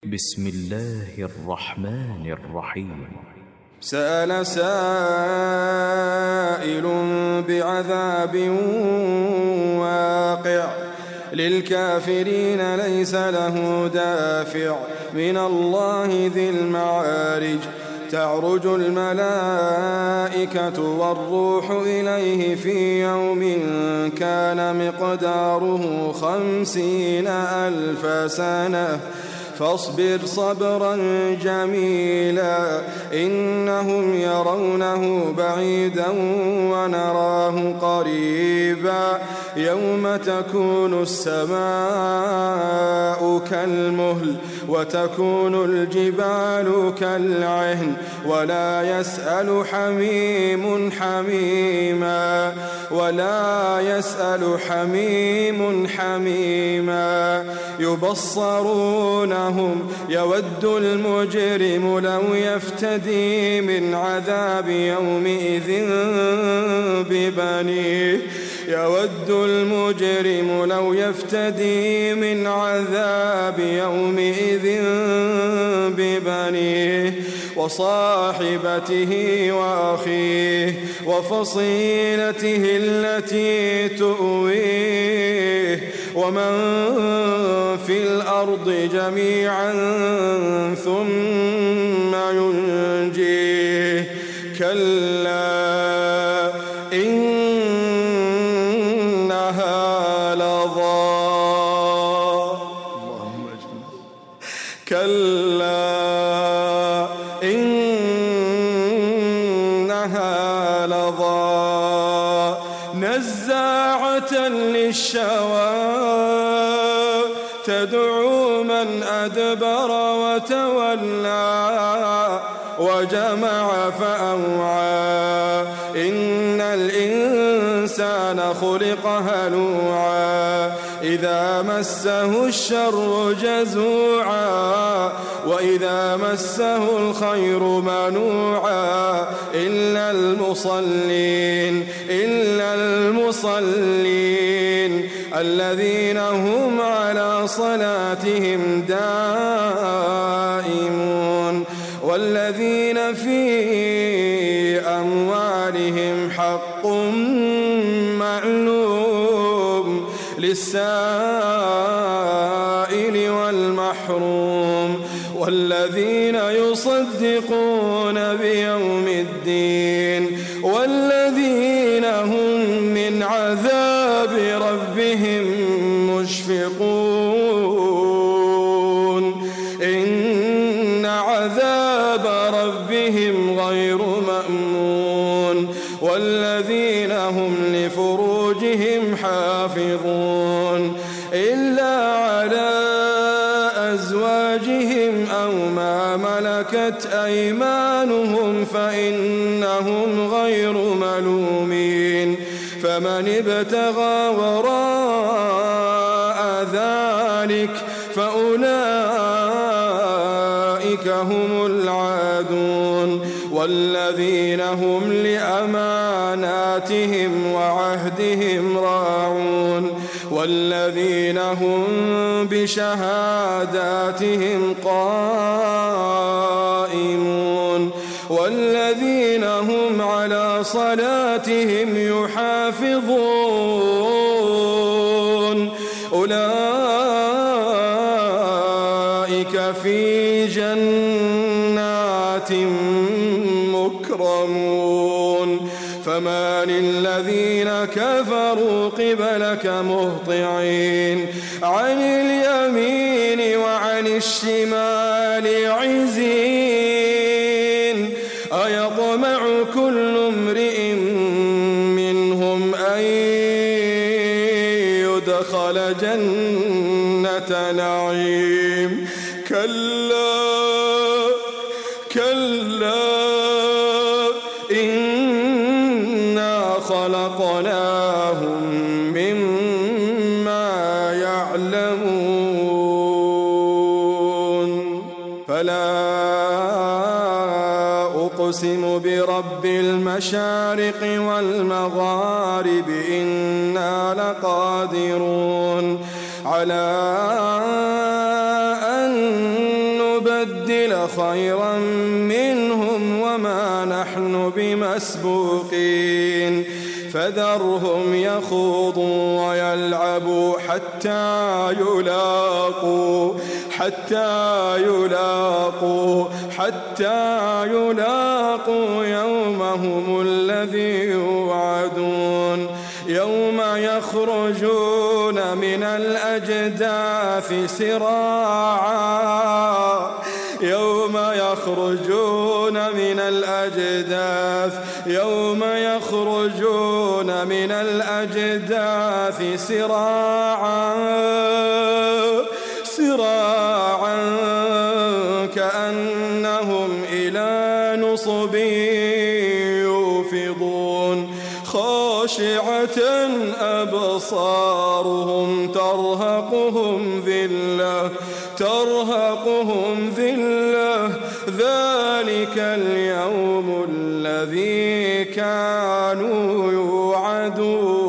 بسم الله الرحمن الرحيم. سأل سائل بعذاب واقع للكافرين ليس له دافع من الله ذي المعارج تعرج الملائكة والروح إليه في يوم كان مقداره 50,000 سنة فاصبر صبرا جميلا إنهم يرونه بعيدا ونراه قريبا يوم تكون السماء كالمهل وتكون الجبال كالعهن ولا يسأل حميم حميما يبصرونهم يود المجرم لو يفتدي من عذاب يومئذ ببنيه يود المجرم لو يفتدي من عذاب يومئذ ببنيه وصاحبته وأخيه وفصيلته التي تؤويه ومن في الأرض جميعا ثم ينجيه كلا إنها لظى نزاعة للشوى تدعو من أدبر وتولى وجمع فأوعى إن الإنسان خلق هلوعا إذا مسه الشر جزوعا وإذا مسه الخير منوعا إلا المصلين الذين هم على صلاتهم دائمون والذين في أموالهم حق معلوم للسائل والمحروم والذين يصدقون بيوم الدين والذين هم من عذاب ربهم مشفقون إن عذاب ربهم غير مأمون والذين هم لفروجهم حافظون إلا على أزواجهم أو ما ملكت أيمانهم فإنهم غير ملومين فمن ابتغى وراء ذلك فأولئك هم العادون والذين هم لأماناتهم وعهدهم راعون والذين هم بشهاداتهم قائمون والذين هم على صلاتهم يحافظون أولئك في جنات مكرمون فما للذين كفروا قبلك مهطعين عن اليمين وعن الشمال عزين أيطمع كل امرئ منهم أن يدخل جنة نعيم كلا إنا خلقناهم مما يعلمون فلا أقسم برب المشارق والمغارب إنا لقادرون على أن نبدل خيرا منهم وما نحن بمسبوقين فذرهم يخوضوا ويلعبوا حتى يلاقوا يومهم الذي يوعدون يوم يخرجون من الأجداث سراعا كأنهم إلى نصب يوفضون خاشعة أبصارهم ترهقهم ذلة ذلك اليوم الذي كانوا يوعدون